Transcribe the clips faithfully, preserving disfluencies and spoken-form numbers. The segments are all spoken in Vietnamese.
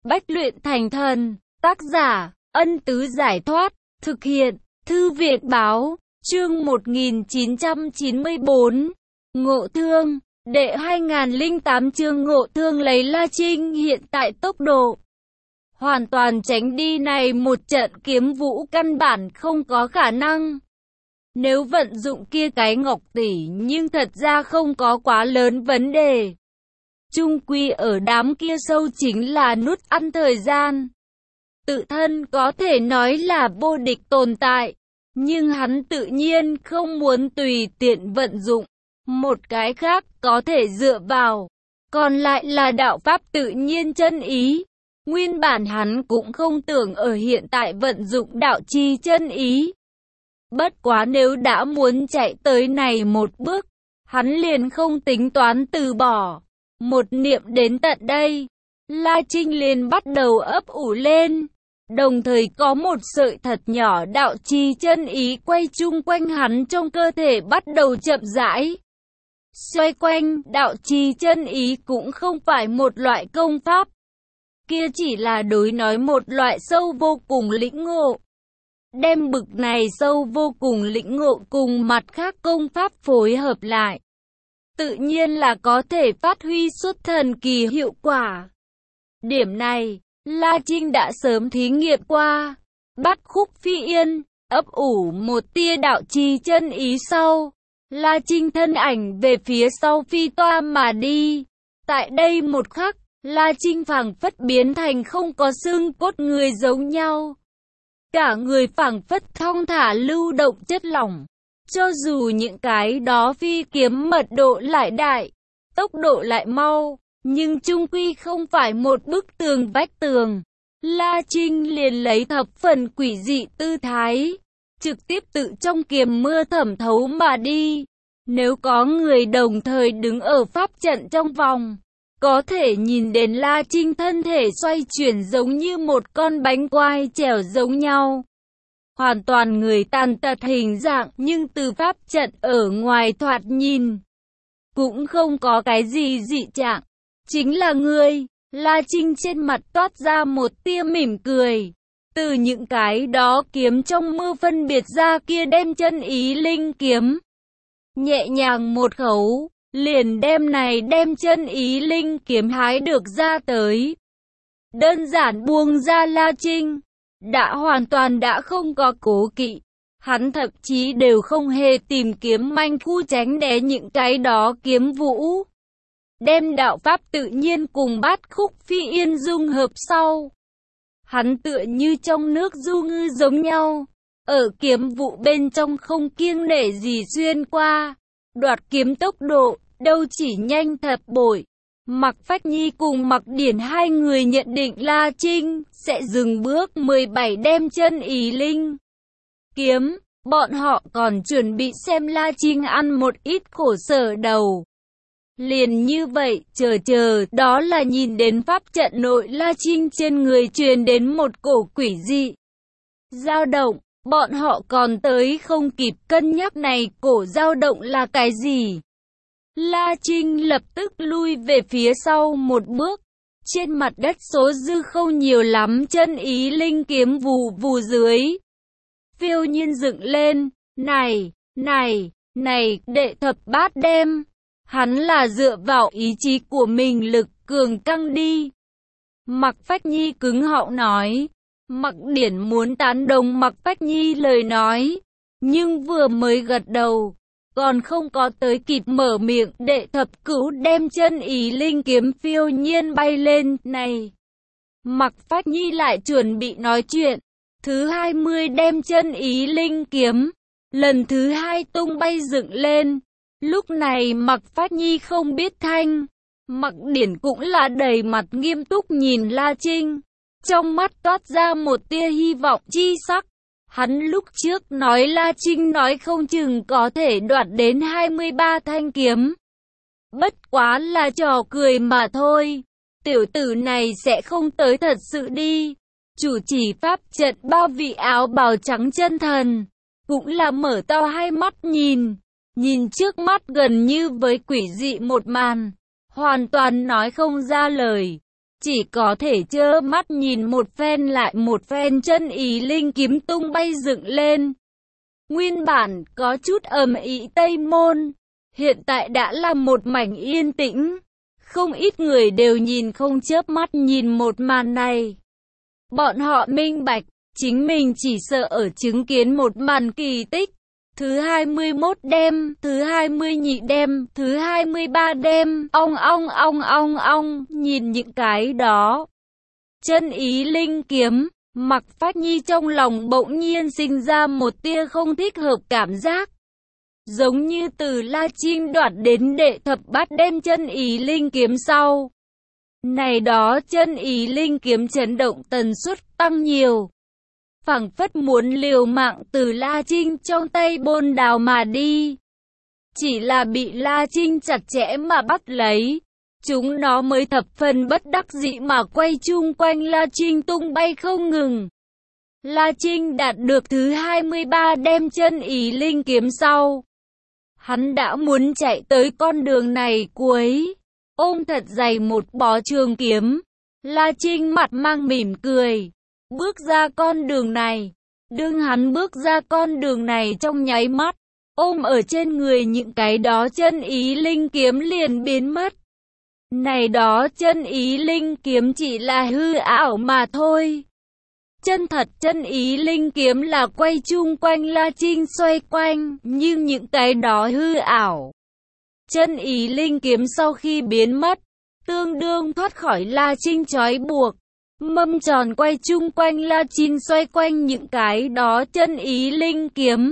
Bách luyện thành thần, tác giả, Ân Tứ Giải Thoát, thực hiện, Thư Việt Báo, chương một nghìn chín trăm chín mươi tư, Ngộ Thương, đệ hai nghìn lẻ tám chương Ngộ Thương lấy La Trinh hiện tại tốc độ. Hoàn toàn tránh đi này một trận kiếm vũ căn bản không có khả năng. Nếu vận dụng kia cái ngọc tỷ nhưng thật ra không có quá lớn vấn đề. Chung quy ở đám kia sâu chính là nút ăn thời gian. Tự thân có thể nói là vô địch tồn tại, nhưng hắn tự nhiên không muốn tùy tiện vận dụng. Một cái khác có thể dựa vào, còn lại là đạo pháp tự nhiên chân ý. Nguyên bản hắn cũng không tưởng ở hiện tại vận dụng đạo chi chân ý. Bất quá nếu đã muốn chạy tới này một bước, hắn liền không tính toán từ bỏ. Một niệm đến tận đây, La Trinh liền bắt đầu ấp ủ lên, đồng thời có một sợi thật nhỏ đạo chi chân ý quay chung quanh hắn trong cơ thể bắt đầu chậm rãi xoay quanh. Đạo chi chân ý cũng không phải một loại công pháp, kia chỉ là đối nói một loại sâu vô cùng lĩnh ngộ. Đem bực này sâu vô cùng lĩnh ngộ cùng mặt khác công pháp phối hợp lại, tự nhiên là có thể phát huy xuất thần kỳ hiệu quả. Điểm này, La Trinh đã sớm thí nghiệm qua. Bắt Khúc Phi Yên, ấp ủ một tia đạo chi chân ý sau, La Trinh thân ảnh về phía sau phi toa mà đi. Tại đây một khắc, La Trinh phảng phất biến thành không có xương cốt người giống nhau. Cả người phảng phất thong thả lưu động chất lỏng. Cho dù những cái đó phi kiếm mật độ lại đại, tốc độ lại mau, nhưng chung quy không phải một bức tường vách tường. La Trinh liền lấy thập phần quỷ dị tư thái, trực tiếp tự trong kiếm mưa thẩm thấu mà đi. Nếu có người đồng thời đứng ở pháp trận trong vòng, có thể nhìn đến La Trinh thân thể xoay chuyển giống như một con bánh quai trèo giống nhau. Hoàn toàn người tàn tật hình dạng, nhưng từ pháp trận ở ngoài thoạt nhìn cũng không có cái gì dị trạng. Chính là ngươi. La Trinh trên mặt toát ra một tia mỉm cười. Từ những cái đó kiếm trong mưa phân biệt ra kia đem chân ý linh kiếm. Nhẹ nhàng một khẩu, liền đem này đem chân ý linh kiếm hái được ra tới. Đơn giản buông ra La Trinh, đã hoàn toàn đã không có cố kỵ. Hắn thậm chí đều không hề tìm kiếm manh khu tránh né những cái đó kiếm vũ. Đem đạo pháp tự nhiên cùng Bát Khúc Phi Yên dung hợp sau. Hắn tựa như trong nước du ngư giống nhau, ở kiếm vụ bên trong không kiêng nể gì xuyên qua. Đoạt kiếm tốc độ, đâu chỉ nhanh thập bội. Mạc Phách Nhi cùng Mạc Điển hai người nhận định La Trinh sẽ dừng bước mười bảy đem chân ý linh kiếm. Bọn họ còn chuẩn bị xem La Trinh ăn một ít khổ sở đầu. Liền như vậy, chờ chờ, đó là nhìn đến pháp trận nội La Trinh trên người truyền đến một cổ quỷ dị dao động. Bọn họ còn tới không kịp cân nhắc này cổ dao động là cái gì. La Trinh lập tức lui về phía sau một bước. Trên mặt đất số dư không nhiều lắm, chân ý linh kiếm vù vù dưới phiêu nhiên dựng lên. Này, này, này, đệ thập bát đem. Hắn là dựa vào ý chí của mình lực cường căng đi. Mạc Phách Nhi cứng họng nói. Mạc Điển muốn tán đồng Mạc Phách Nhi lời nói, nhưng vừa mới gật đầu, còn không có tới kịp mở miệng, đệ thập cửu đem chân ý linh kiếm phiêu nhiên bay lên. Này, Mạc Phách Nhi lại chuẩn bị nói chuyện. Thứ hai mươi đem chân ý linh kiếm lần thứ hai tung bay dựng lên. Lúc này Mạc Phách Nhi không biết thanh. Mạc Điển cũng là đầy mặt nghiêm túc nhìn La Trinh, trong mắt toát ra một tia hy vọng chi sắc. Hắn lúc trước nói La Trinh nói không chừng có thể đoạt đến hai mươi ba thanh kiếm. Bất quá là trò cười mà thôi. Tiểu tử này sẽ không tới thật sự đi. Chủ trì pháp trận bao vị áo bào trắng chân thần, cũng là mở to hai mắt nhìn. Nhìn trước mắt gần như với quỷ dị một màn, hoàn toàn nói không ra lời. chỉ có thể trơ mắt nhìn một phen lại một phen chân ý linh kiếm tung bay dựng lên. Nguyên bản có chút ầm ĩ Tây Môn, hiện tại đã là một mảnh yên tĩnh. Không ít người đều nhìn không chớp mắt nhìn một màn này. Bọn họ minh bạch, chính mình chỉ sợ ở chứng kiến một màn kỳ tích. Thứ hai mươi mốt đêm, thứ hai mươi nhị đêm, thứ hai mươi ba đêm, ong ong ong ong ong, nhìn những cái đó. Chân ý linh kiếm, Mạc Phách Nhi trong lòng bỗng nhiên sinh ra một tia không thích hợp cảm giác. Giống như từ La Trinh đoạt đến đệ thập bát đêm chân ý linh kiếm sau. Này đó chân ý linh kiếm chấn động tần suất tăng nhiều. Phảng phất muốn liều mạng từ La Trinh trong tay bôn đào mà đi. Chỉ là bị La Trinh chặt chẽ mà bắt lấy. Chúng nó mới thập phần bất đắc dĩ mà quay chung quanh La Trinh tung bay không ngừng. La Trinh đạt được thứ hai mươi ba đêm chân ý linh kiếm sau. Hắn đã muốn chạy tới con đường này cuối. Ôm thật dày một bó trường kiếm. La Trinh mặt mang mỉm cười. Bước ra con đường này. Đương hắn bước ra con đường này trong nháy mắt. Ôm ở trên người những cái đó chân ý linh kiếm liền biến mất. Này đó chân ý linh kiếm chỉ là hư ảo mà thôi. Chân thật chân ý linh kiếm là quay chung quanh La Trinh xoay quanh, nhưng những cái đó hư ảo. Chân ý linh kiếm sau khi biến mất, tương đương thoát khỏi La Trinh trói buộc. Mâm tròn quay chung quanh La Trinh xoay quanh những cái đó chân ý linh kiếm.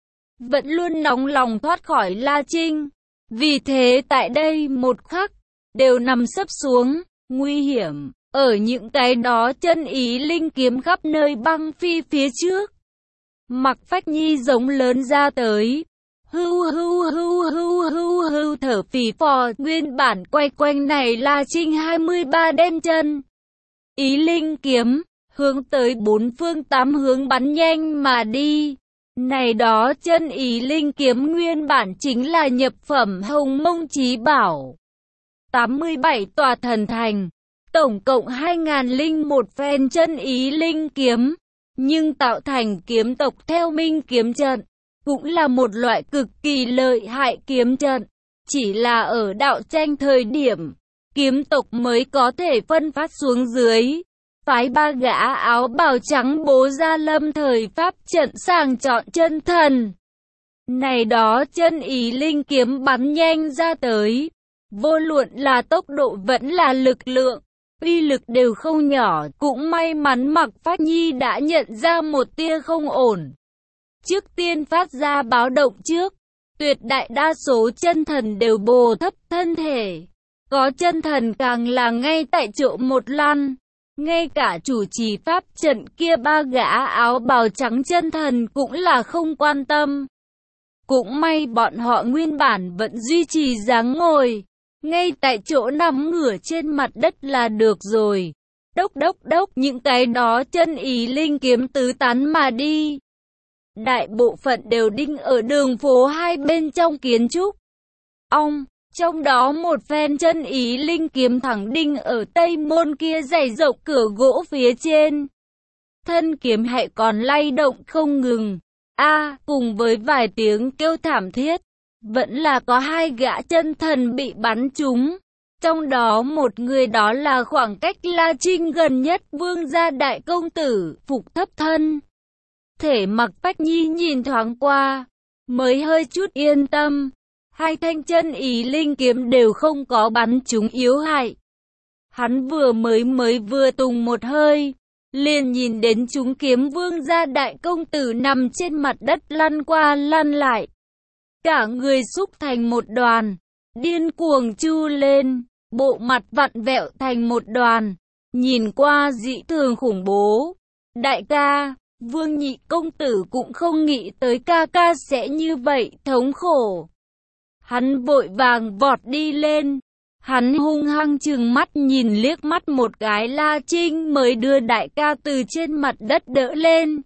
Vẫn luôn nóng lòng thoát khỏi La Trinh. Vì thế tại đây một khắc, đều nằm sấp xuống, nguy hiểm. Ở những cái đó chân ý linh kiếm khắp nơi băng phi phía trước. Mạc Phách Nhi giống lớn ra tới. Hưu hưu hưu hưu hưu hưu thở phì phò. Nguyên bản quay quanh này là Trinh hai mươi ba đêm chân ý linh kiếm. Hướng tới bốn phương tám hướng bắn nhanh mà đi. Này đó chân ý linh kiếm nguyên bản chính là nhập phẩm Hồng Mông Chí Bảo. tám mươi bảy tòa thần thành. Tổng cộng hai nghìn lẻ một phen chân ý linh kiếm, nhưng tạo thành kiếm tộc theo minh kiếm trận, cũng là một loại cực kỳ lợi hại kiếm trận. Chỉ là ở đạo tranh thời điểm, kiếm tộc mới có thể phân phát xuống dưới. Phái ba gã áo bào trắng bố ra lâm thời pháp trận sàng chọn chân thần. Này đó chân ý linh kiếm bắn nhanh ra tới, vô luận là tốc độ vẫn là lực lượng. Uy lực đều không nhỏ, cũng may mắn Mạc Phách Nhi đã nhận ra một tia không ổn. Trước tiên phát ra báo động trước, tuyệt đại đa số chân thần đều bồ thấp thân thể. Có chân thần càng là ngay tại chỗ một lăn. Ngay cả chủ trì pháp trận kia ba gã áo bào trắng chân thần cũng là không quan tâm. Cũng may bọn họ nguyên bản vẫn duy trì dáng ngồi. Ngay tại chỗ nằm ngửa trên mặt đất là được rồi. Đốc đốc đốc những cái đó chân ý linh kiếm tứ tán mà đi. Đại bộ phận đều đinh ở đường phố hai bên trong kiến trúc. Ong, trong đó một phen chân ý linh kiếm thẳng đinh ở Tây Môn kia dày rộng cửa gỗ phía trên. Thân kiếm hãy còn lay động không ngừng. A, cùng với vài tiếng kêu thảm thiết. Vẫn là có hai gã chân thần bị bắn trúng. Trong đó một người đó là khoảng cách La Trinh gần nhất Vương gia đại công tử, Phục Thấp Thân. Thể Mạc Phách Nhi nhìn thoáng qua, mới hơi chút yên tâm. Hai thanh chân ý linh kiếm đều không có bắn trúng yếu hại. Hắn vừa mới mới vừa tùng một hơi, liền nhìn đến chúng kiếm Vương gia đại công tử nằm trên mặt đất lăn qua lăn lại. Cả người xúc thành một đoàn, điên cuồng chu lên, bộ mặt vặn vẹo thành một đoàn, nhìn qua dị thường khủng bố. Đại ca, Vương nhị công tử cũng không nghĩ tới ca ca sẽ như vậy thống khổ. Hắn vội vàng vọt đi lên, hắn hung hăng trừng mắt nhìn liếc mắt một cái La Trinh mới đưa đại ca từ trên mặt đất đỡ lên.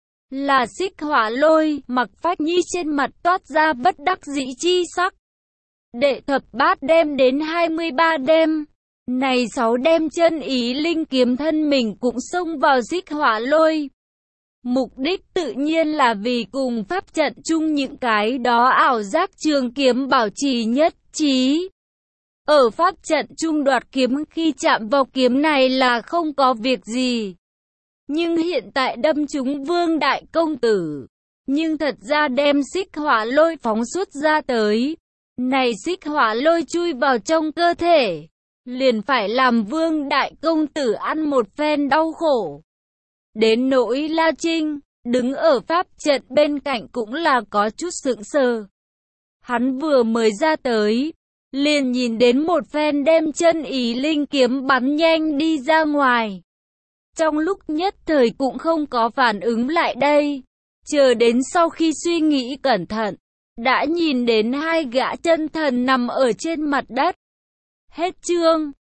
Là Xích Hỏa Lôi, Mạc Phách Nhi trên mặt toát ra bất đắc dĩ chi sắc. Đệ thập bát đêm đến hai mươi ba đêm, Này sáu đem chân ý linh kiếm thân mình cũng xông vào xích hỏa lôi. Mục đích tự nhiên là vì cùng pháp trận chung những cái đó ảo giác trường kiếm bảo trì nhất trí. Ở pháp trận chung đoạt kiếm khi chạm vào kiếm này là không có việc gì. Nhưng hiện tại đâm trúng Vương Đại Công Tử. Nhưng thật ra đem xích hỏa lôi phóng xuất ra tới. Này xích hỏa lôi chui vào trong cơ thể. Liền phải làm Vương Đại Công Tử ăn một phen đau khổ. Đến nỗi La Trinh, đứng ở pháp trận bên cạnh cũng là có chút sững sờ. Hắn vừa mới ra tới, liền nhìn đến một phen đem chân ý linh kiếm bắn nhanh đi ra ngoài. Trong lúc nhất thời cũng không có phản ứng lại đây. Chờ đến sau khi suy nghĩ cẩn thận, đã nhìn đến hai gã chân thần nằm ở trên mặt đất. Hết chương.